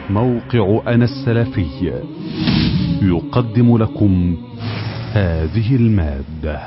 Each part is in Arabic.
موقع أنا السلفي يقدم لكم هذه المادة.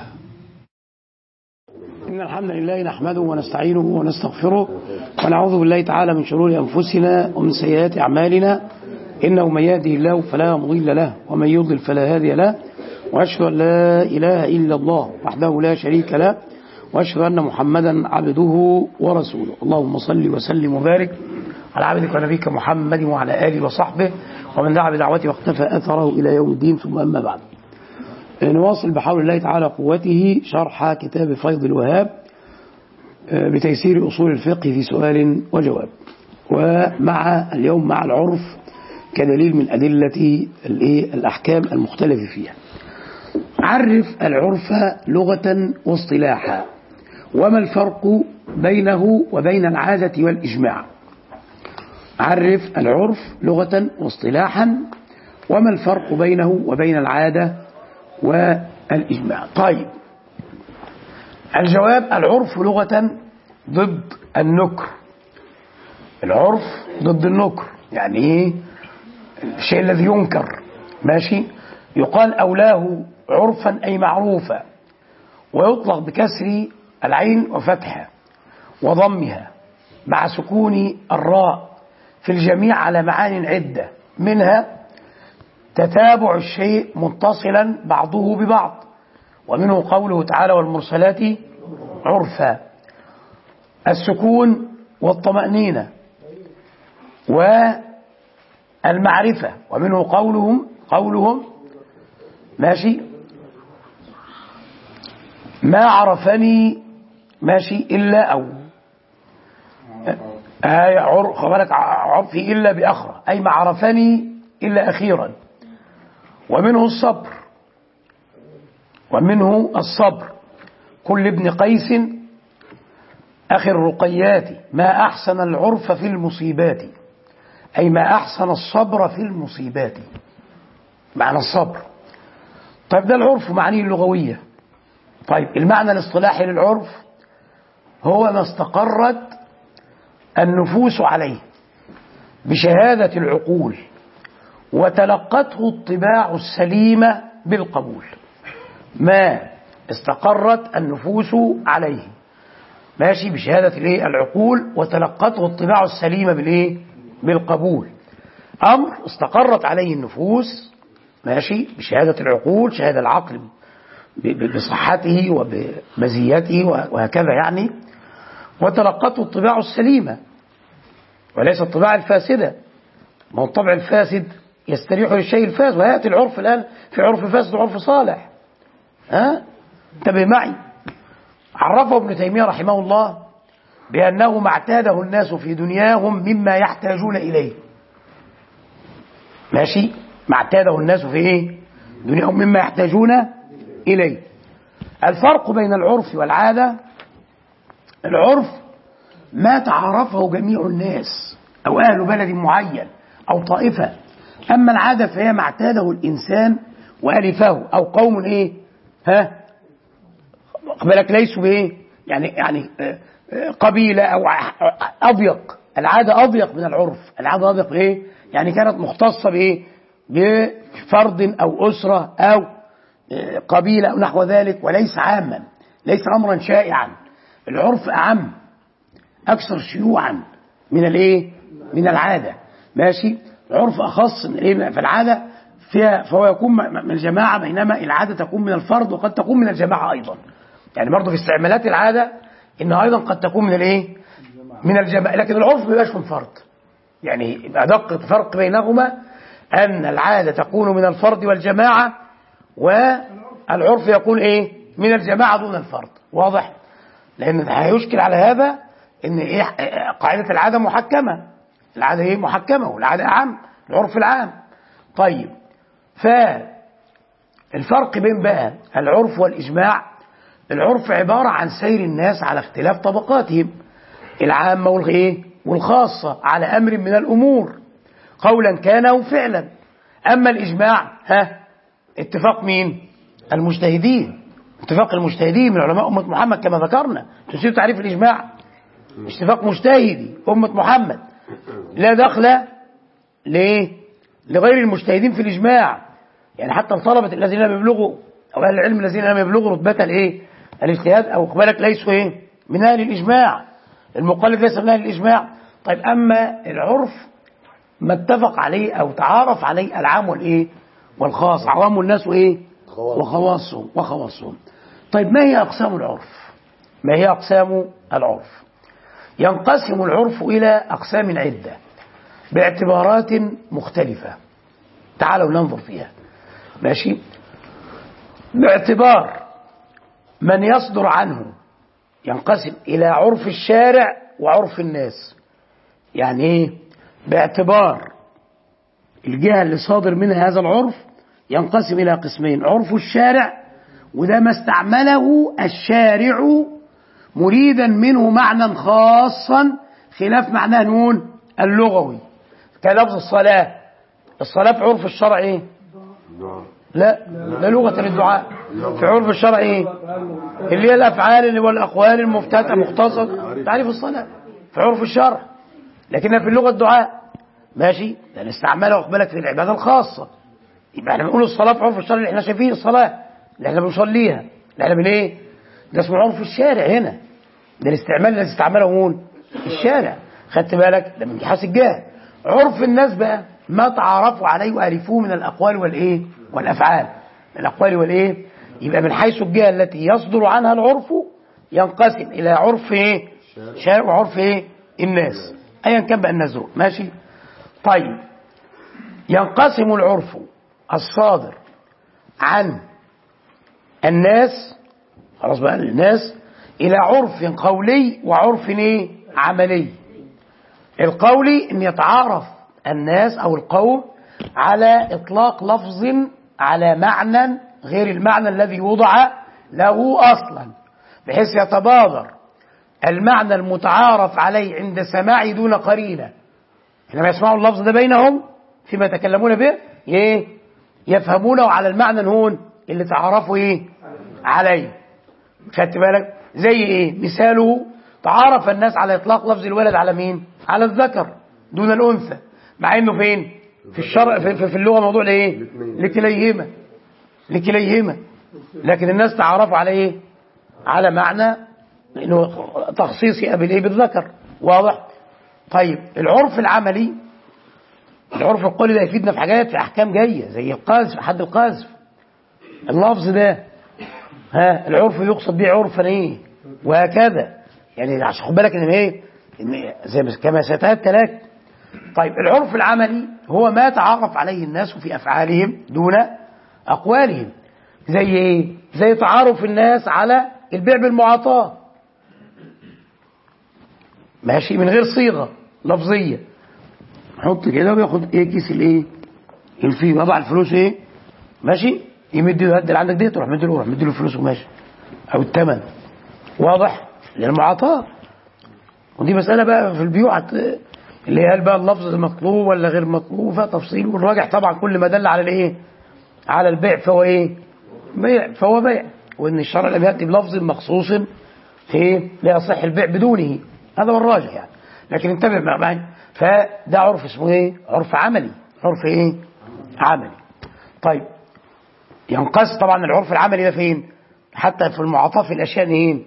إن الحمد لله نحمده ونستعينه ونستغفره ونعوذ بالله تعالى من شرور أنفسنا ومن سيئات أعمالنا، إنه من يهده الله فلا مضل له ومن يضلل فلا هادي له، وأشهد أن لا إله إلا الله وحده لا شريك له، وأشهد أن محمدا عبده ورسوله. اللهم صل وسلم وبارك على عبدك ونبيك محمد وعلى آله وصحبه ومن دعا بدعوته واقتفى أثره إلى يوم الدين، ثم أما بعد. نواصل بحول الله تعالى قوته شرح كتاب فيض الوهاب بتيسير أصول الفقه في سؤال وجواب، ومع اليوم مع العرف كدليل من أدلة الأحكام المختلف فيها. عرف العرف لغة واصطلاحا، وما الفرق بينه وبين العادة والإجماع. عرف العرف لغة واصطلاحا، وما الفرق بينه وبين العادة والإجماع. طيب، الجواب: العرف لغة ضد النكر. العرف ضد النكر، يعني ايه؟ الشيء الذي ينكر. ماشي. يقال أولاه عرفا أي معروفا، ويطلق بكسر العين وفتحها وضمها مع سكون الراء في الجميع على معان عدة، منها تتابع الشيء متصلا بعضه ببعض، ومنه قوله تعالى والمرسلات عرفا، السكون والطمأنينة والمعرفة، ومنه قولهم ماشي ما عرفني ماشي إلا أو عرفي إلا بأخرى، أي ما عرفني إلا أخيرا. ومنه الصبر كل ابن قيس أخي الرقيات ما أحسن العرف في المصيبات، أي ما أحسن الصبر في المصيبات، معنى الصبر. طيب، ده العرف معنيه اللغوية. طيب، المعنى الاصطلاحي للعرف هو ما استقرت النفوس عليه بشهادة العقول وتلقته الطباع السليمة بالقبول. ما استقرت النفوس عليه ماشي بشهادة العقول وتلقته الطباع السليمة بالقبول. أمر استقرت عليه النفوس ماشي بشهادة العقول، شهادة العقل بصحته وبمزيته وهكذا يعني، وتلقته الطباع السليمة وليس الطباع الفاسدة. ما هو الطبع الفاسد يستريح للشيء الفاسد، ويأتي العرف الآن في عرف فاسد وعرف صالح. انتبه معي. عرفه ابن تيمية رحمه الله بأنه ما اعتاده الناس في دنياهم مما يحتاجون إليه. ماشي. ما اعتاده الناس في دنياهم مما يحتاجون إليه. الفرق بين العرف والعادة: العرف ما تعرفه جميع الناس أو أهل بلد معين أو طائفة، أما العادة فهي ما اعتاده الإنسان وألفه أو قوم قبلك ليسوا يعني قبيلة أو أضيق. العادة أضيق من العرف. العادة أضيق يعني كانت مختصة بفرد أو أسرة أو قبيلة أو نحو ذلك، وليس عاما، ليس أمرا شائعا. العرف أعم، أكثر شيوعا من العادة. ماشي. العرف أخص في العادة فهو يكون من الجماعة، بينما العادة تكون من الفرد وقد تكون من الجماعة أيضا. يعني برضه في استعمالات العادة إنها أيضا قد تكون من الجماعة، لكن العرف ما بيبقاش من فرد. يعني أدق فرق بينهما أن العادة تكون من الفرد والجماعة، والعرف يكون من الجماعة دون الفرد. واضح؟ لأن هيشكل على هذا إن قاعدة العادة محكمة. العادة محكمة، والعادة أعم، العرف العام. طيب، فالفرق بين بقى العرف والإجماع: العرف عبارة عن سير الناس على اختلاف طبقاتهم العامة والخاصة على أمر من الأمور قولا كان أو فعلا. أما الإجماع اتفاق مين؟ المجتهدين. اتفاق المجتهدين من علماء أمة محمد كما ذكرنا. تسير تعريف الإجماع اتفاق مجتهدي أمة محمد، لا دخل ليه؟ لغير المجتهدين في الإجماع. يعني حتى الطلبة الذين لم يبلغوا أو أهل العلم الذين لم يبلغوا رتبة الإيه؟ الاجتهاد أو قبلك ليسوا إيه؟ من أهل الإجماع. المقلد ليس من أهل الإجماع. طيب أما العرف ما اتفق عليه أو تعارف عليه العام والإيه؟ والخاص، عوام الناس وإيه؟ وخواصهم. طيب ما هي أقسام العرف؟ ما هي أقسام العرف؟ ينقسم العرف إلى أقسام عدة باعتبارات مختلفة. تعالوا ننظر فيها. ماشي؟ باعتبار من يصدر عنه ينقسم إلى عرف الشارع وعرف الناس. يعني إيه؟ باعتبار الجهة اللي صادر منها هذا العرف ينقسم إلى قسمين: عرف الشارع، وده ما استعمله الشارع مريدا منه معنى خاصا خلاف معناه نون اللغوي، كلفظ الصلاة. الصلاة في عرف الشرع إيه؟ لا لغة للدعاء. في عرف الشرع إيه؟ اللي هي الأفعال والأقوال المفتتة مختصر تعريف الصلاة في عرف الشرع، لكنها في اللغة الدعاء. ماشي؟ لأن استعملها وقبلك في العبادة الخاصة. يبقى احنا بنقول الصلاة في عرف الشرع اللي احنا شايفين الصلاة اللي احنا بنصليها اللي احنا ايه؟ ده اسمه عرف الشارع. هنا ده الاستعمال الذي استعمله مون الشارع. خدت بالك؟ ده من جهاز الجاه. عرف الناس بقى ما تعارفوا عليه وألفوه من الأقوال والإيه؟ والأفعال. الأقوال والإيه؟ يبقى من حيث الجهة التي يصدر عنها العرف ينقسم إلى عرف إيه؟ شارع وعرف إيه؟ الناس، أيا كان بقى الناس دول. ماشي؟ طيب ينقسم العرف الصادر عن الناس، خلاص بقى الناس، إلى عرف قولي وعرف إيه؟ عملي. القولي إن يتعارف الناس أو القوم على إطلاق لفظ على معنى غير المعنى الذي وضع له أصلا، بحيث يتبادر المعنى المتعارف عليه عند سماعه دون قرينة. حينما يسمعوا اللفظ ده بينهم فيما يتكلمون به يفهمونه على المعنى هون اللي تعرفوا إيه؟ عليه. خدت بالك؟ زي إيه؟ مثاله تعارف الناس على إطلاق لفظ الولد على مين؟ على الذكر دون الأنثى، مع إنه فين؟ في الشرع في اللغة موضوع لإيه؟ لكليهما. لكن الناس تعارفوا على إيه؟ على معنى إنه تخصيص أبي الإيه؟ بالذكر. واضح؟ طيب العرف العملي، العرف القولي ده يفيدنا في حاجات، في أحكام جاية زي القذف، حد القذف. اللفظ ده العرف يقصد به عرفا إيه؟ وهكذا. يعني عشان خد بالك إن إيه؟ إن زي كما ستأتي لك. طيب العرف العملي هو ما تعرف عليه الناس في أفعالهم دون أقوالهم. زي إيه؟ زي تعارف الناس على البيع بالمعاطاة. ماشي؟ من غير صيغة لفظية، حط كده وياخد ايه؟ كيس الايه؟ الفيه، وضع الفلوس ايه؟ ماشي؟ يمد له، اللي عندك دي تروح مد له الفلوس وماشي، او الثمن. واضح؟ للمعاطاة. ودي مسألة بقى في البيوع اللي هي بقى اللفظ المطلوب ولا غير مطلوب، فيها تفصيل. والراجح طبعا كل ما دل على الايه؟ على البيع فهو ايه؟ فهو بيع. وان الشرع لم يأتي بلفظ مخصوص في لا يصح البيع بدونه، هذا هو الراجح يعني. لكن انتبه معي، فده عرف اسمه ايه؟ عرف عملي. عرف ايه؟ عملي. طيب ينقص طبعا العرف العملي ده فين؟ حتى في المعاطاة في الاشياء ايه؟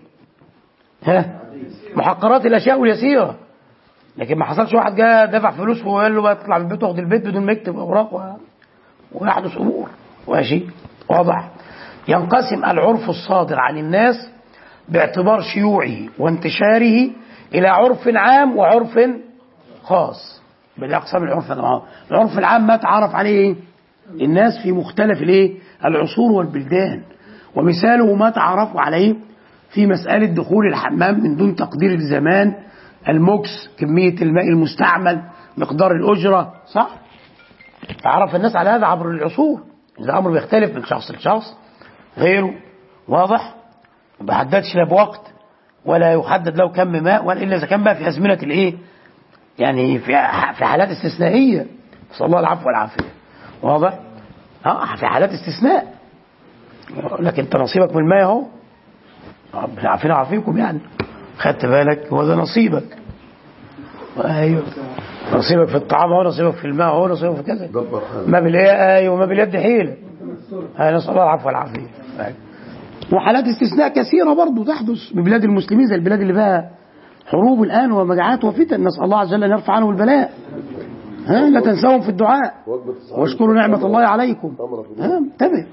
محقرات الاشياء واليسيره. لكن ما حصلش واحد جاء دفع فلوس وقال له بقى تطلع من البيت واخد البيت بدون ما يكتب اوراق ويحدث امور. ماشي؟ واضح؟ ينقسم العرف الصادر عن الناس باعتبار شيوعه وانتشاره إلى عرف عام وعرف خاص. بالأقسام العرف العام. العرف العام ما تعرف عليه الناس في مختلف العصور والبلدان، ومثاله ما تعرفوا عليه في مسألة دخول الحمام من دون تقدير الزمان، المكس، كمية الماء المستعمل، مقدار الأجرة. صح؟ تعرف الناس على هذا عبر العصور. إذا أمر بيختلف من شخص لشخص غيره. واضح؟ ما بحددش لا بوقت ولا يحدد له كم ماء، ولا إلا إذا كان بقى في أزمنة يعني في حالات استثنائية، نسأل الله العفو والعافية. واضح؟ في حالات استثناء. لكن انت نصيبك من الماء اهو، ربنا عافينا وعافيكم يعني. خدت بالك؟ هو ده نصيبك. ايوه نصيبك في الطعام هو، نصيبك في الماء هو، نصيبك في كذا. ما ايوه ما باليد حيله. نسال الله العفو والعافيه. وحالات استثناء كثيره برضه تحدث ببلاد المسلمين، زي البلاد اللي بقى حروب الان ومجاعات وفتن، نسال الله عز وجل ان يرفع عنهم البلاء. لا تنسوهم في الدعاء واشكروا نعمه الله عليكم. انتبه.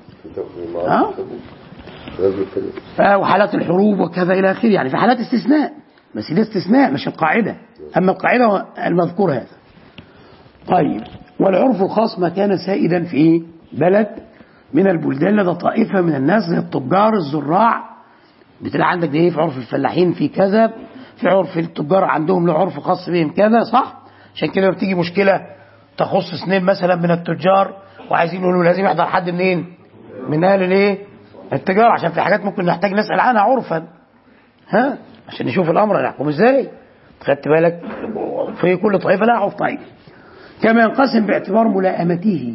وحالات الحروب وكذا الى اخره، يعني في حالات استثناء، بس ده استثناء مش القاعده، اما القاعده المذكور هذا. طيب، والعرف الخاص ما كان سائدا في بلد من البلدان لدى طائفه من الناس زي التجار الزراع، بتلاقي عندك ده في عرف الفلاحين في كذا، في عرف التجار عندهم له عرف خاص بهم كذا، صح؟ عشان كده بتيجي مشكله تخص اثنين مثلا من التجار وعايزين يقولوا لازم يحضر حد منين؟ من اهل الايه؟ التجاره، عشان في حاجات ممكن نحتاج نسال عنها عرفا، عشان نشوف الامر نحكم ازاي. خدت بالك؟ في كل طائفه لها عرف. طيب، كما ينقسم باعتبار ملائمته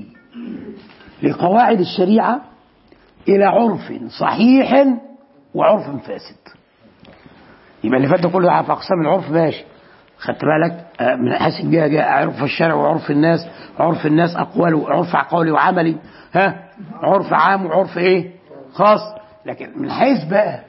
لقواعد الشريعه الى عرف صحيح وعرف فاسد. يبقى اللي فات ده كله في اقسام العرف ماشي، خدت بالك؟ من حيث جاء عرف الشرع وعرف الناس، عرف الناس اقواله، عرف قولي وعملي، عرف عام وعرف ايه؟ خاص. لكن من حيث بقى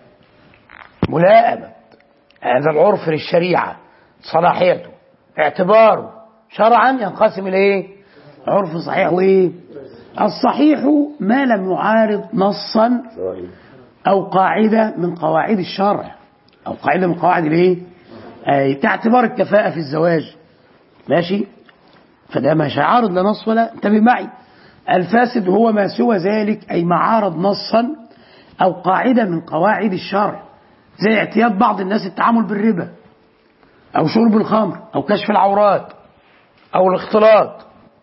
ملائمه هذا العرف للشريعه، صلاحيته، اعتباره شرعا، ينقسم الى ايه؟ عرف صحيح وايه؟ الصحيح ما لم يعارض نصا او قاعده من قواعد الشرع، او قاعده من قواعد الايه؟ كاعتبار الكفاءه في الزواج، ماشي؟ فده مش هيعارض لا نص ولا، انتبه معي. الفاسد هو ما سوى ذلك، اي ما عارض نصا او قاعده من قواعد الشرع، زي اعتياد بعض الناس التعامل بالربا، او شرب الخمر، او كشف العورات، او الاختلاط،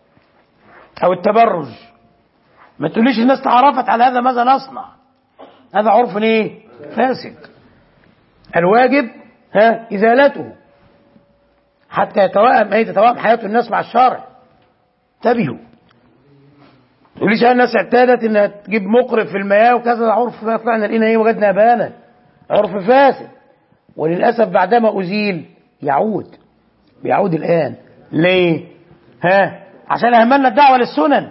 او التبرج. ما تقوليش الناس تعرفت على هذا ماذا نصنع، هذا عرف ايه؟ فاسد. الواجب ازالته حتى تتوائم حياه الناس مع الشرع. انتبهوا، ما تقوليش الناس اعتادت انها تجيب مقرف في المياه وكذا، عرف طلعنا لقينا ايه؟ وجدنا ابانا، عرف فاسد. وللاسف بعدما ازيل بيعود الان. ليه؟ عشان اهملنا الدعوه للسنن،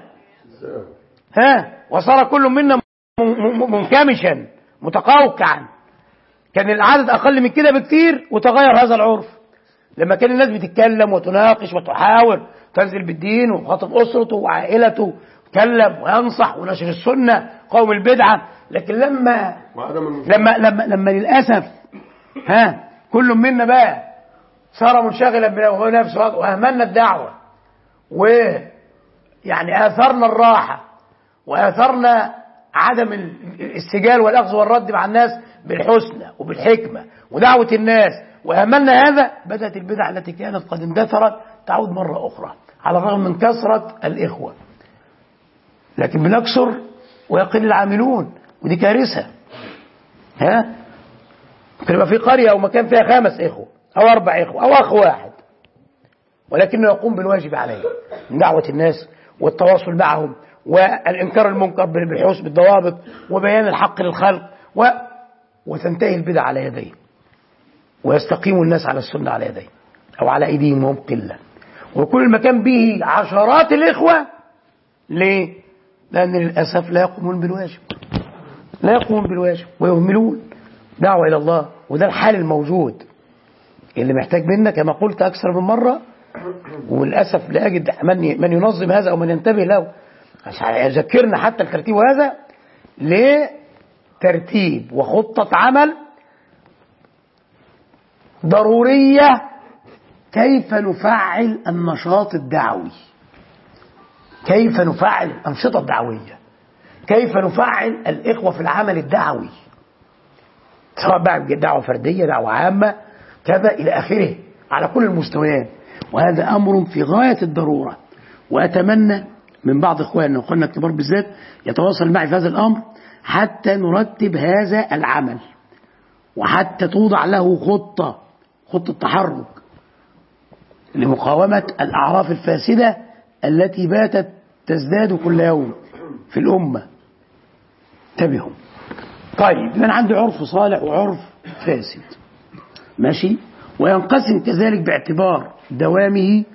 وصار كل منا منكمشا متقوقعا. كان العدد اقل من كده بكتير وتغير هذا العرف لما كان الناس بتتكلم وتناقش وتحاور، تنزل بالدين وخاطب اسرته وعائلته، يتكلم وينصح ونشر السنه، قوم البدعه. لكن لما للاسف كل منا بقى صار منشغلا بنفسه واهملنا الدعوه، ويعني اثرنا الراحه واثرنا عدم السجال والاخذ والرد مع الناس بالحسنى وبالحكمه ودعوه الناس، واهملنا هذا، بدات البدع التي كانت قد اندثرت تعود مره اخرى، على الرغم من كثره الاخوه، لكن بنكثر ويقل العاملون، ودي كارثه. ممكن يبقى في قريه او مكان فيها 5 إخوة او 4 إخوة او اخ واحد، ولكنه يقوم بالواجب عليه من دعوه الناس والتواصل معهم والانكار المنكر بالحسن بالضوابط وبيان الحق للخلق، وتنتهي البدع على يديه، ويستقيم الناس على السنه على يديه او على ايديهم وهم قله، وكل المكان به عشرات الاخوه. ليه؟ لان للاسف لا يقومون بالواجب ويهملون دعوه الى الله. وده الحال الموجود اللي محتاج منا كما قلت اكثر من مره، وللاسف لا اجد من ينظم هذا او من ينتبه له عشان يذكرنا حتى الترتيب هذا لترتيب وخطه عمل ضروريه. كيف نفعل النشاط الدعوي، كيف نفعل الأنشطة الدعوية، كيف نفعل الإخوة في العمل الدعوي، سواء بقى دعوة فردية، دعوة عامة، كذا إلى آخره، على كل المستويات. وهذا أمر في غاية الضرورة، وأتمنى من بعض إخواننا وأخواننا الكبار بالذات يتواصل معي في هذا الأمر حتى نرتب هذا العمل، وحتى توضع له خطة تحرك لمقاومة الأعراف الفاسدة التي باتت تزداد كل يوم في الأمة. انتبهوا. طيب، من عنده عرف صالح وعرف فاسد، ماشي؟ وينقسم كذلك باعتبار دوامه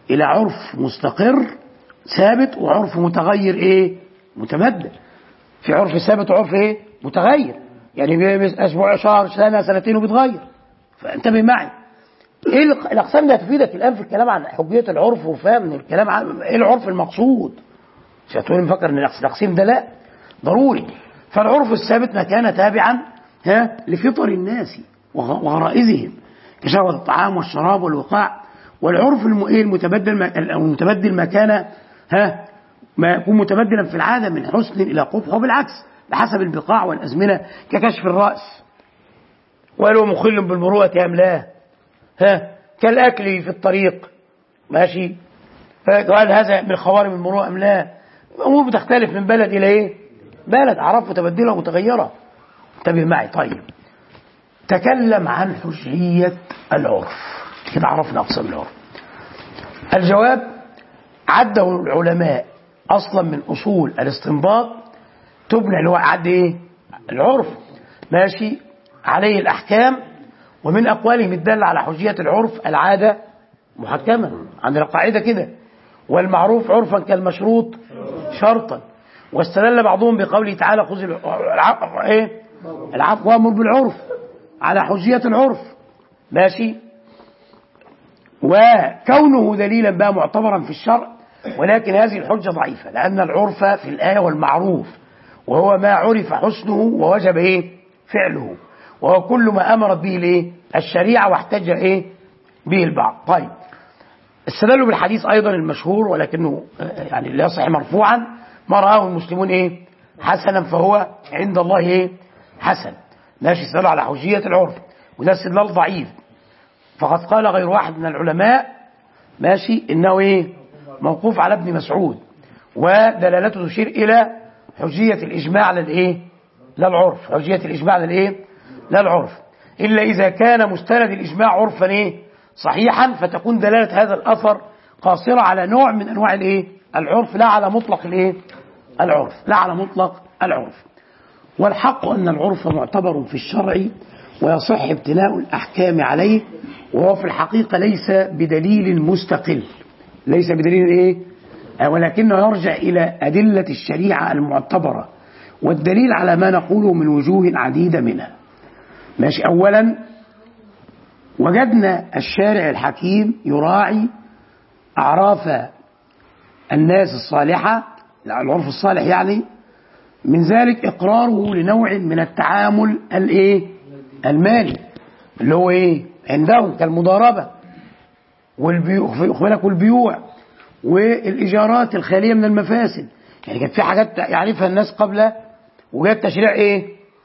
إلى عرف مستقر ثابت وعرف متغير إيه؟ متبدل. في عرف ثابت وعرف إيه؟ متغير، يعني أسبوع، شهر، سنة، سنتين وبيتغير. فانتبه معي. إيه الأقسام دي هتفيدك الآن في الكلام عن حجية العرف وفهم الكلام عن إيه العرف المقصود. مش هتقول مفكر إن التقسيم ده لا ضروري. فالعرف الثابت ما كان تابعا لفطر الناس وغرائزهم كشهوة الطعام والشراب والوقاع. والعرف المتبدل ما كان ما يكون متبدلا في العادة من حسن إلى قبح، وبالعكس بحسب البقاع والأزمنة، ككشف الرأس وهل هو مخل بالمروءة أم لا، كالأكل في الطريق ماشي، فهل هذا من خوارم المروءة أم لا. الأمور بتختلف من بلد إلى إيه؟ بلد، أعراف متبدلة ومتغيرة. انتبه معي. طيب، تكلم عن حجية العرف، كده عرفنا أقسام العرف. الجواب عده العلماء أصلا من أصول الاستنباط تبنى اللي هو عد إيه؟ العرف ماشي عليه الأحكام، ومن أقوالهم الدالة على حجية العرف العادة محكمة، عندنا قاعدة كده، والمعروف عرفا كالمشروط شرطا. واستدل بعضهم بقوله تعالى خذ العفو وامر بالعرف على حجية العرف ماشي، وكونه دليلا بقى معتبرا في الشرع. ولكن هذه الحجة ضعيفة، لأن العرف في الآية والمعروف، وهو ما عرف حسنه ووجب إيه؟ فعله، وهو كل ما أمرت به الإيه؟ الشريعة واحتج إيه؟ به البعض. طيب، استدلوا بالحديث أيضا المشهور ولكنه يعني لا يصح مرفوعا: ما رآه المسلمون إيه؟ حسنا فهو عند الله إيه؟ حسن. ماشي، استدلوا على حجية العرف، وده استدلال ضعيف. فقد قال غير واحد من العلماء ماشي إنه إيه؟ موقوف على ابن مسعود، ودلالته تشير إلى حجية الإجماع على الإيه؟ لا العرف، حجية الإجماع على الإيه؟ لا العرف، إلا إذا كان مستند الإجماع عرفا إيه؟ صحيحا، فتكون دلالة هذا الأثر قاصرة على نوع من أنواع الإيه؟ العرف، لا على مطلق الإيه؟ العرف، لا على مطلق العرف. والحق أن العرف معتبر في الشرع ويصح ابتناء الأحكام عليه، وهو في الحقيقة ليس بدليل مستقل، ليس بدليل إيه؟ ولكنه يرجع إلى أدلة الشريعة المعتبرة، والدليل على ما نقوله من وجوه عديدة منها. ماشي. أولا، وجدنا الشارع الحكيم يراعي أعراف الناس الصالحة، العرف الصالح يعني، من ذلك إقراره لنوع من التعامل الإيه؟ المالي، اللي هو إيه؟ عندهم كالمضاربة والبيوع والإيجارات الخالية من المفاسد. يعني كانت في حاجات يعرفها الناس قبل، وجاء التشريع إيه؟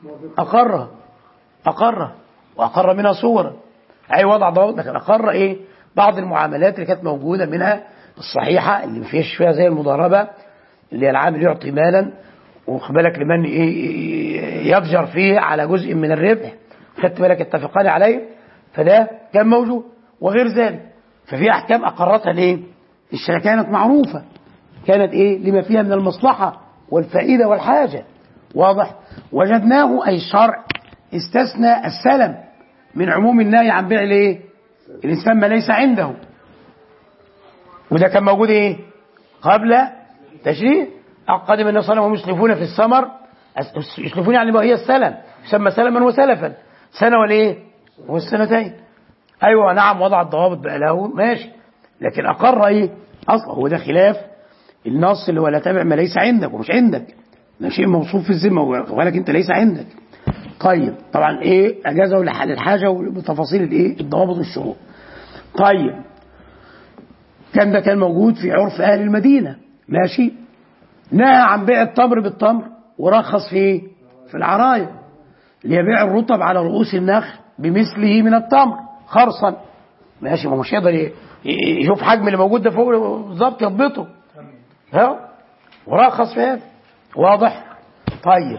أقرها وأقر منها صورا، أي وضع ضوابط، لكن أقر إيه؟ بعض المعاملات اللي كانت موجودة منها الصحيحة، اللي مفيش فيها زي المضاربة، اللي العامل يعطي مالا وخد بالك لمن يتجر فيه على جزء من الربح، خدت بالك اتفقان عليه، فده كان موجود، وغير ذلك. ففي أحكام أقرتها ليه؟ الشركة كانت معروفة، كانت إيه؟ لما فيها من المصلحة والفائدة والحاجة. واضح؟ وجدناه أي الشرع استثنى السلم من عموم النهي عن بيع الايه؟ الإنسان ما ليس عنده، وده كان موجود إيه؟ قبل تشريع. قدم النبي صلى الله عليه وسلم وهم يسلفون في الثمر، يسلفون يعني ما هي السلم، يسمى سلما وسلفا، سنة والإيه؟ والسنتين. أيوة نعم، وضع الضوابط بقى له ماشي، لكن أقر إيه؟ أصلا هو ده خلاف النص اللي هو لا تبع ما ليس عندك ومش عندك، ده شيء موصوف في الذمة ولكن أنت ليس عندك. طيب، طبعا إيه؟ أجازه للحاجة وبتفاصيل الإيه؟ الضوابط والشروط. طيب، كان موجود في عرف أهل المدينة ماشي، نهى عن بيع التمر بالتمر ورخص في إيه؟ في العراية، ليبيع الرطب على رؤوس النخل بمثله من التمر خرصا ماشي، ما مش يقدر يشوف حجم اللي موجود ده فوق بالظبط يضبطه، ورخص في هذا. واضح؟ طيب،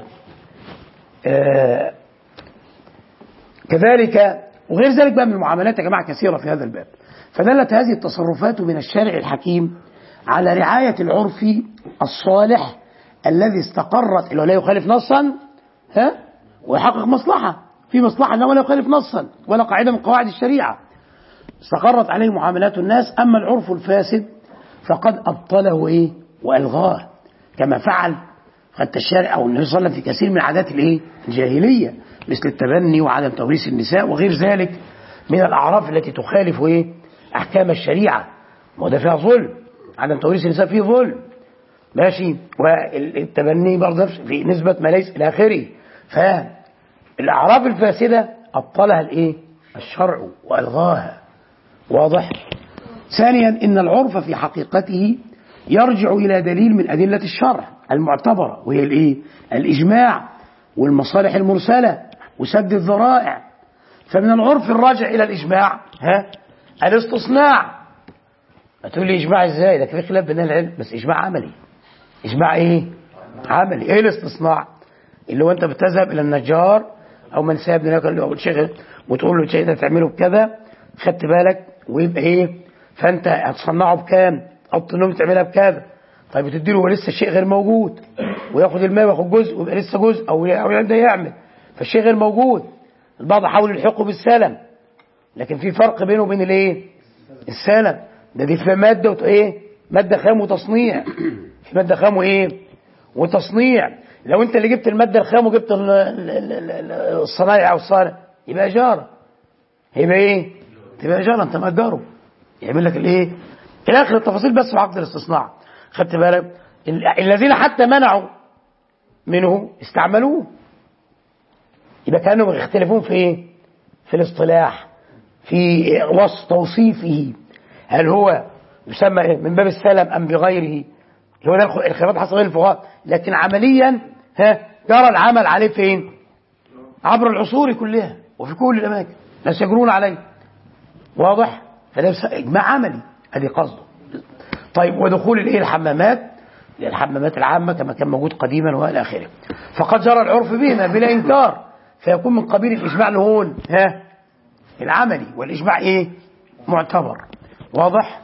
كذلك وغير ذلك بقى من المعاملات يا جماعة كثيرة في هذا الباب. فدلت هذه التصرفات من الشارع الحكيم على رعاية العرف الصالح الذي استقرت، اللي لا يخالف نصا ويحقق مصلحة، في مصلحة انه لا يخالف نصا ولا قاعدة من قواعد الشريعة، استقرت عليه معاملات الناس. أما العرف الفاسد فقد أبطله إيه وألغاه، كما فعل حتى الشارع أو النبي صلى الله عليه وسلم في كثير من عادات الإيه الجاهلية، مثل التبني وعدم توريث النساء وغير ذلك من الأعراف التي تخالف إيه أحكام الشريعة، وده فيها ظلم. عدم توريث النساء فيه ظلم، ماشي، والتبني برضه في نسبة ما ليس إلى آخره. فالأعراف الفاسدة أبطلها الإيه الشرع وألغاها. واضح؟ ثانيا إن العرف في حقيقته يرجع إلى دليل من أدلة الشرع المعتبرة، وهي الإيه الإجماع والمصالح المرسلة وسد الذرائع. فمن العرف الراجع إلى الإجماع الاستصناع. هتقول لي إجماع إزاي؟ ده في خلاف بين العلم، بس إجماع عملي. إجماع إيه عملي. إيه الاستصناع؟ اللي هو أنت بتذهب إلى النجار أو من ساب أو الشيخ وتقول له الشيء ده تعمله بكذا، خدت بالك، ويبقى إيه، فأنت هتصنعه بكام؟ أو النوم تعملها بكذا. طيب تديله ولسه الشيء غير موجود، وياخد الماء وياخد جزء ويبقى لسه جزء، أو يبدأ يعمل، فالشيء غير موجود. البعض حاول يلحقه بالسلم، لكن في فرق بينه وبين الايه السلم. ده دي في ماده وايه ماده خام وتصنيع، في ماده خام وايه وتصنيع. لو انت اللي جبت الماده الخام وجبت الصنايع او الصانع يبقى اجاره، يبقى ايه تبقى اجاره، انت مأجره، يعمل لك الايه الى اخر التفاصيل. بس في عقد الاستصناع خدت بالك الذين حتى منعوا منه استعملوه، يبقى كانوا يختلفون في ايه في الاصطلاح، في وصف توصيفه، هل هو يسمى إيه؟ من باب السلم ام بغيره. هو ده الخلاف حصل بين الفقهاء، لكن عمليا جرى العمل عليه فين؟ عبر العصور كلها وفي كل الاماكن، ناس يجرون عليه. واضح؟ فده اجماع عملي، ادي قصده. طيب ودخول الايه الحمامات العامه كما كان موجود قديما والى اخره، فقد جرى العرف بهما بلا انكار، فيكون من قبيل الاجماع هون العملي، والاجماع ايه معتبر. واضح؟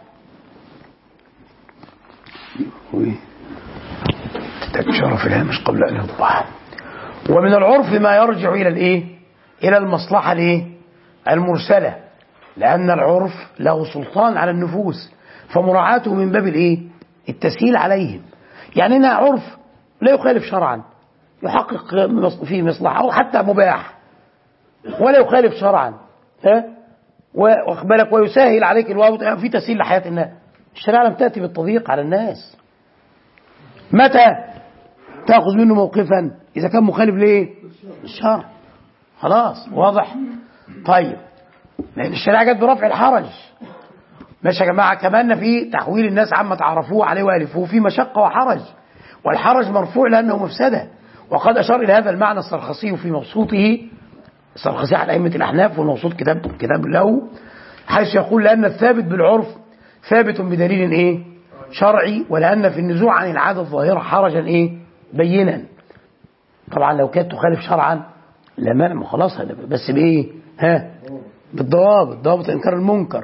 شرف الهامش قبل ان يطبع. ومن العرف ما يرجع الى الايه الى المصلحه الايه المرسله، لان العرف له سلطان على النفوس، فمراعاته من باب الايه التسهيل عليهم. يعني هنا عرف لا يخالف شرعا، يحقق فيه مصلحه او حتى مباح، ولا يخالف شرعا واخبرك ويسهل عليك الواو في تسهيل لحياه الناس. الشريعه لم تاتي بالتضييق على الناس. متى تاخذ منه موقفا؟ اذا كان مخالف ليه الشرع، خلاص. واضح؟ طيب لان الشريعه جت برفع الحرج. ماشي يا جماعه، كمان في تحويل الناس عما تعرفوه عليه والفوه في مشقه وحرج، والحرج مرفوع لانه مفسده. وقد اشار الى هذا المعنى السرخسي في مبسوطه، السرخسي على ائمه الاحناف، والمبسوط كتاب له، حيث يقول لان الثابت بالعرف ثابت بدليل ايه شرعي، ولان في النزوع عن العاده الظاهره حرجا ايه بينا. طبعا لو كانت تخالف شرعا لما خلاص، بس بايه بالضوابط، انكار المنكر،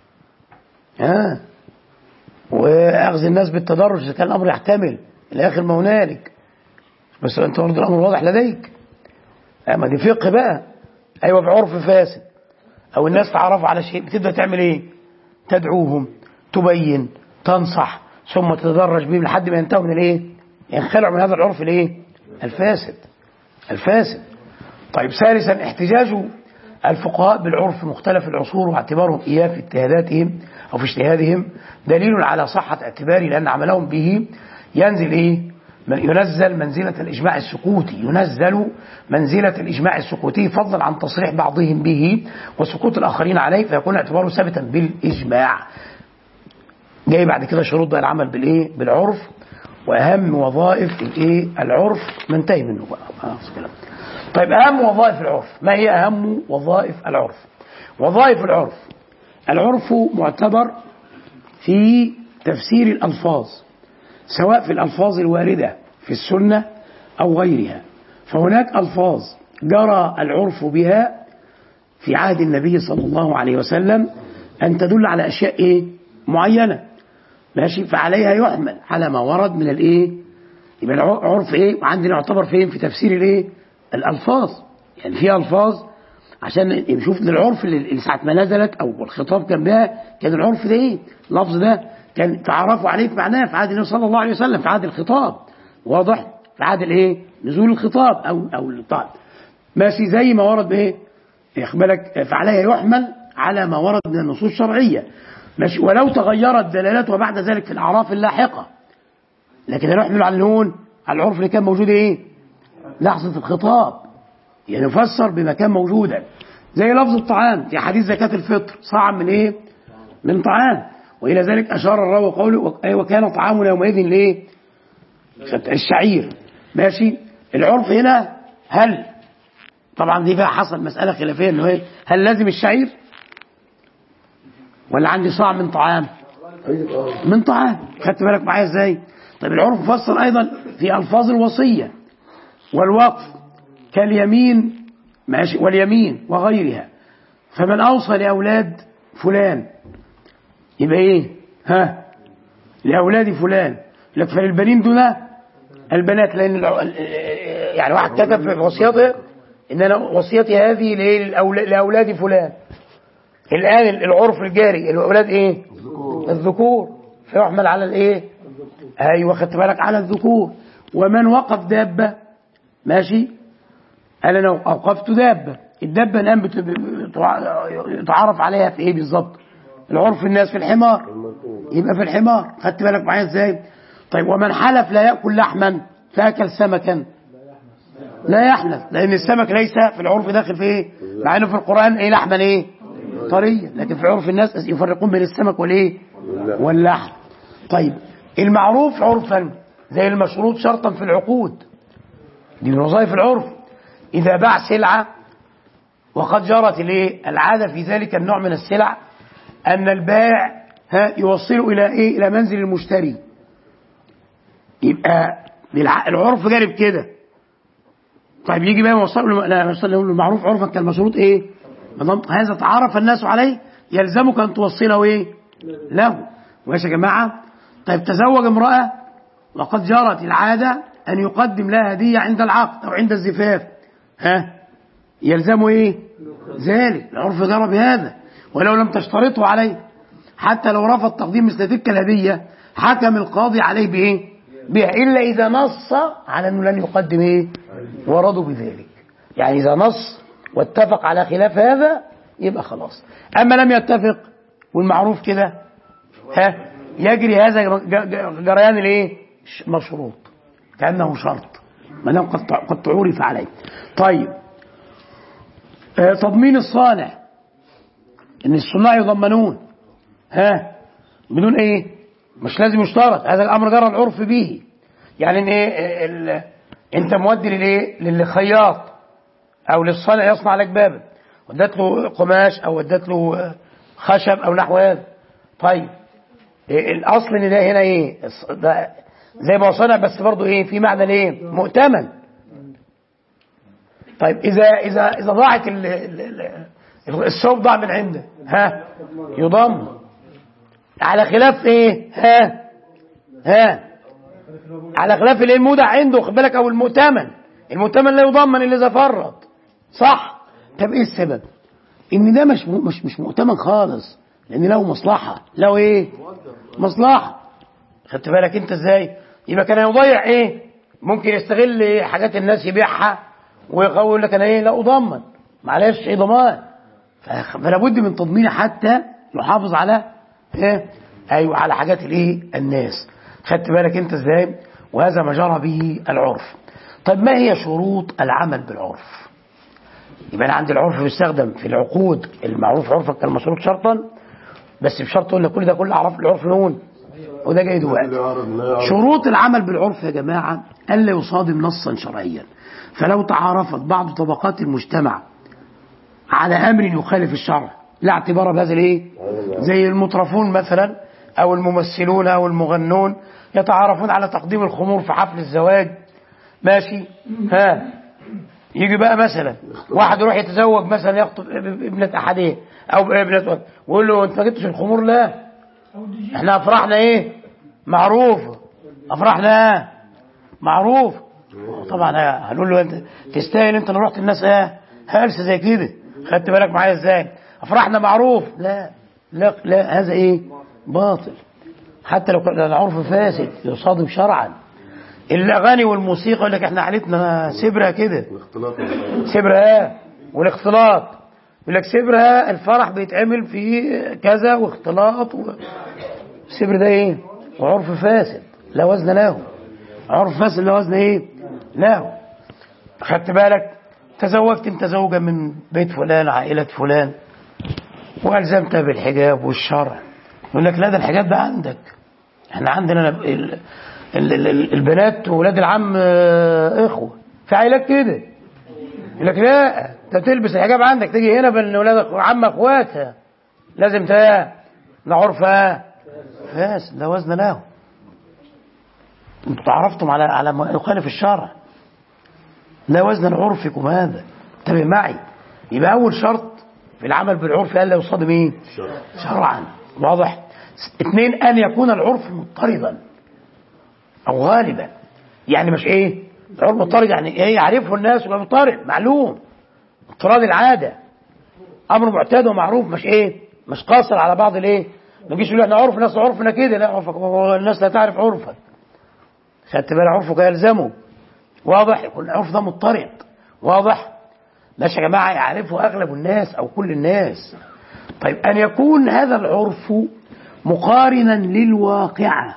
واخذ الناس بالتدرج اذا كان الامر يحتمل الى اخر ما هنالك. بس انت برضه الامر واضح لديك، ما دي فقه بقى. ايوه في عرف فاسد او الناس تعرفوا على شيء، بتبدا تعمل ايه؟ تدعوهم، تبين، تنصح، ثم تتدرج بهم لحد ما ينتهوا من الايه؟ ينخلعوا من هذا العرف الايه؟ الفاسد. طيب ثالثا احتجاج الفقهاء بالعرف مختلف العصور واعتبارهم اياه في اجتهاداتهم او في اجتهادهم دليل على صحة اعتباره، لان عملهم به ينزل منزلة الإجماع السكوتي، فضلا عن تصريح بعضهم به وسكوت الآخرين عليه، فيكون اعتباره ثابتا بالإجماع. جاي بعد كده شروط بقى العمل بالعرف، وأهم وظائف العرف منتهي منه بقى. طيب أهم وظائف العرف، ما هي أهم وظائف العرف؟ وظائف العرف معتبر في تفسير الألفاظ، سواء في الألفاظ الواردة في السنة أو غيرها. فهناك ألفاظ جرى العرف بها في عهد النبي صلى الله عليه وسلم أن تدل على أشياء معينة، ماشي، فعليها يحمل على ما ورد من يبقى العرف وعندنا يعتبر فين في تفسير الألفاظ. يعني في ألفاظ عشان نشوف العرف اللي ساعة ما نزلت أو الخطاب كان بها، كان العرف ده إيه؟ اللفظ ده كان تعرفوا عليه في معناه في عهد النبي صلى الله عليه وسلم، في عهد الخطاب، واضح؟ في عهد الإيه؟ نزول الخطاب أو الطعن. ماشي زي ما ورد بإيه؟ ياخد بالك، فعليها يحمل على ما ورد من النصوص الشرعية. ماشي، ولو تغيرت دلالته بعد ذلك في الأعراف اللاحقة، لكن نحمل على النون على العرف اللي كان موجود إيه؟ لحظة الخطاب، يعني يفسر بما كان موجودا. زي لفظ الطعام في حديث زكاة الفطر، صاع من إيه؟ من طعام. وإلى ذلك أشار الراوي قوله وكان طعامنا يومئذ لإيه؟ الشعير. ماشي، العرف هنا هل طبعا دي فيها حصل مسألة خلافية إنه إيه؟ هل لازم الشعير؟ ولا عندي صاع من طعام؟ من طعام. خدت بالك معايا ازاي؟ طيب العرف فسر ايضا في الفاظ الوصيه والوقف كاليمين، ماشي، واليمين وغيرها. فمن اوصى لاولاد فلان يبقى ايه؟ ها، لاولاد فلان، لك فللبنين دون البنات، لان يعني واحد كتب في وصيته ان انا وصيتي هذه لاولاد فلان. الآن العرف الجاري الأولاد إيه؟ الذكور، فيحمل على الإيه؟ أيوة، خدت بالك، على الذكور. ومن وقف دابة، ماشي، قال أنا أوقفت دابة، الدابة الآن يتعرف عليها في إيه بالظبط؟ العرف الناس في الحمار، يبقى في الحمار. خدت بالك معايا إزاي؟ طيب ومن حلف لا يأكل لحما فأكل سمكا لا يحلف، لأن السمك ليس في العرف داخل في إيه؟ مع إنه في القرآن إيه؟ لحما إيه؟ طرية، لكن في عرف الناس يفرقون بين السمك والايه؟ واللحم. طيب المعروف عرفا زي المشروط شرطا في العقود، دي من وظائف العرف. إذا باع سلعة وقد جرت الايه؟ العادة في ذلك النوع من السلع أن البائع يوصله إلى إيه؟ إلى منزل المشتري، يبقى العرف جارب كده. طيب يجي بقى يوصل له المعروف عرفا كالمشروط إيه؟ هذا تعرف الناس عليه يلزمك أن توصله إيه؟ له. ماشي يا جماعة؟ طيب تزوج امرأة وقد جرت العادة أن يقدم لها هدية عند العقد أو عند الزفاف، يلزمه إيه؟ ذلك، العرف جرى بهذا ولو لم تشترطه عليه، حتى لو رفض تقديم مثل تلك الهدية حكم القاضي عليه بإيه؟ بها، إلا إذا نص على أنه لن يقدم إيه؟ ورضوا بذلك. يعني إذا نص واتفق على خلاف هذا يبقى خلاص. أما لم يتفق والمعروف كده يجري هذا جريان الايه؟ مشروط، كأنه شرط ما دام قد تعرف عليه. طيب تضمين الصانع، ان الصناع يضمنون بدون ايه؟ مش لازم يشترط، هذا الامر جرى العرف به. يعني ان ايه انت مودي للايه؟ للخياط او للصانع يصنع لك بابا، ودت له قماش او ودت له خشب او نحو هذا. طيب الاصل ان ده هنا ايه؟ ده زي ما صنع، بس برضه ايه؟ في معنى الايه؟ مؤتمن. طيب اذا ضاعت الثوب ضاع من عنده يضم على خلاف ايه؟ على خلاف الايه؟ المودع عنده، خد بالك، او المؤتمن لا يضمن الا اذا فرط، صح؟ طب ايه السبب؟ ان ده مش مؤتمن خالص، لان له مصلحه، له ايه؟ مصلحه. خدت بالك انت ازاي؟ يبقى كان يضيع ايه؟ ممكن يستغل إيه؟ حاجات الناس يبيعها ويقول لك انا ايه؟ لا اضمن، معلش ايه ضمان. فلا بد من تضمينه حتى يحافظ على ايه؟ ايوه، على حاجات الايه؟ الناس. خدت بالك انت ازاي؟ وهذا ما جرى به العرف. طيب ما هي شروط العمل بالعرف؟ يبقى انا عندي العرف بيستخدم في العقود، المعروف عرفا كالمشروط شرطا، بس بشرط ان كل اعراف العرف نون، وده جاي دلوقتي. شروط العمل بالعرف يا جماعه الا يصادم نصا شرعيا. فلو تعارفت بعض طبقات المجتمع على امر يخالف الشرع لا اعتبار بهذا الايه؟ زي المطرفون مثلا او الممثلون او المغنون يتعارفون على تقديم الخمور في حفل الزواج، ماشي؟ يجي بقى مثلا واحد يروح يتزوج مثلا، يخطب ابنة احدهم او ابنة، ويقول له انت ما جبتش الخمور؟ لا احنا افراحنا ايه؟ معروفه، افراحنا معروف. طبعا هنقول له انت تستاهل، انت اللي رحت الناس هلسه زي كده، خدت بالك معايا ازاي؟ افراحنا معروف، لا لا لا، هذا ايه؟ باطل. حتى لو كان العرف فاسد يصادم شرعا. الاغاني والموسيقى يقول لك احنا حالتنا سبرة كده، سبرة والاختلاط، يقول لك سبرة الفرح بيتعمل في كذا واختلاط سبر ده ايه؟ وعرف فاسد لا وزن له، عرف فاسد لا وزن ايه له. خدت بالك؟ تزوجت انت زوجة من بيت فلان، عائلة فلان، والزمتها بالحجاب والشرع، يقول لك لا ده الحجاب ده عندك، احنا عندنا البنات وولاد العم اخوه، في عائلات كده يقول لك لا انت تلبس الحجاب عندك، تيجي هنا بين ولاد عم اخواتها لازم ده عرفها فاسد لا وزن له. انتوا تعرفتم على ما يخالف الشرع، لا وزن لعرفكم هذا. انتبه معي، يبقى اول شرط في العمل بالعرف الا يصادم ايه؟ شرعا. واضح؟ 2 ان يكون العرف مضطردا او غالبا، يعني مش ايه العرف مضطرد، يعني ايه يعرفه الناس ولا مضطرد معلوم، اضطراد العاده، امر معتاد ومعروف، مش ايه مش قاصر على بعض الايه. ما تجيش تقول احنا عرف الناس عرفنا كده، لا عرفك الناس لا تعرف عرفك، خدت بالك؟ عرفك يلزمه. واضح؟ يكون العرف ده مضطرد. واضح؟ ماشي يا جماعه، يعرفه اغلب الناس او كل الناس. طيب ان يكون هذا العرف مقارنا للواقعه،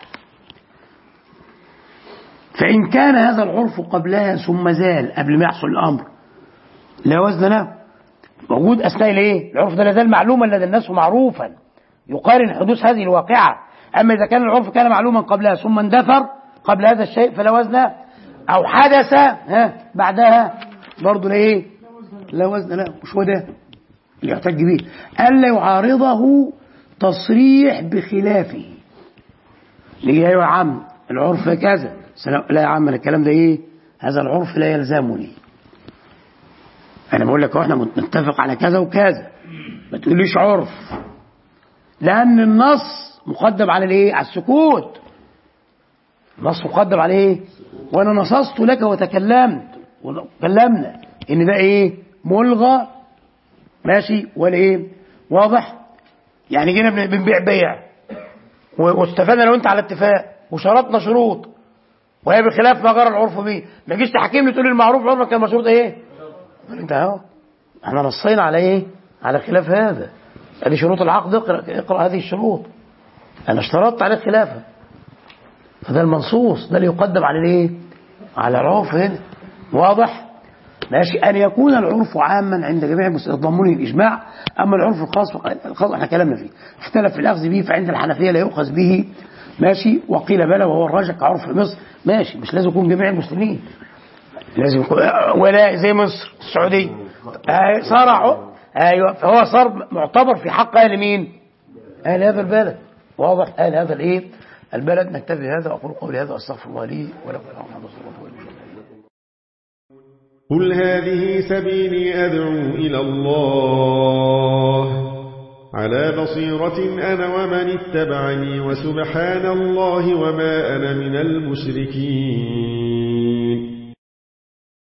فإن كان هذا العرف قبلها ثم زال قبل ما يحصل الأمر لا وزن له، موجود أثناء الإيه؟ العرف ده لا زال معلوما لدى الناس معروفا، يقارن حدوث هذه الواقعة. أما إذا كان العرف كان معلوما قبلها ثم اندثر قبل هذا الشيء فلا وزن له، أو حدث بعدها برضه لإيه؟ لا وزن له. مش هو ده اللي يحتج به، ألا يعارضه تصريح بخلافه. ليه يا عم العرف كذا، لا يا عم الكلام ده ايه؟ هذا العرف لا يلزمني، انا بقول لك احنا نتفق على كذا وكذا، ما تقوليش عرف، لان النص مقدم على الايه؟ على السكوت. النص مقدم على ايه؟ وانا نصصت لك وتكلمت وكلمنا ان ده ايه؟ ملغى، ماشي ولا ايه؟ واضح؟ يعني جينا بنبيع بيع واستفدنا لو انت على اتفاق وشرطنا شروط وهي بخلاف ما جرى العرف به، ما تجيش تحكيم لي تقول لي المعروف عرفك كان مشروط ايه؟ انت اهو احنا نصينا على ايه؟ على خلاف هذا. ادي شروط العقد، اقرا هذه الشروط، انا اشترطت على خلافها، فده المنصوص، ده اللي يقدم على الايه؟ على العرف هنا. واضح؟ ماشي. ان يكون العرف عاما عند جميع ضمنه الاجماع، اما العرف الخاص احنا كلامنا فيه، اختلف في الاخذ به، فعند الحنفيه لا يؤخذ به، ماشي، وقيل بلى وهو الراجح كعرف مصر، ماشي، مش لازم يكون جميع المسلمين، لازم يكون ولا زي مصر السعوديه صار ايوه، فهو صار معتبر في حق اهل مين؟ اهل هذا البلد. واضح؟ اهل هذا الايه؟ البلد. نكتفي هذا واقول قولي هذا واستغفر الله لي ولكم. قل هذه سبيلي أدعو إلى الله على بصيرة أنا ومن اتبعني وسبحان الله وما أنا من المشركين.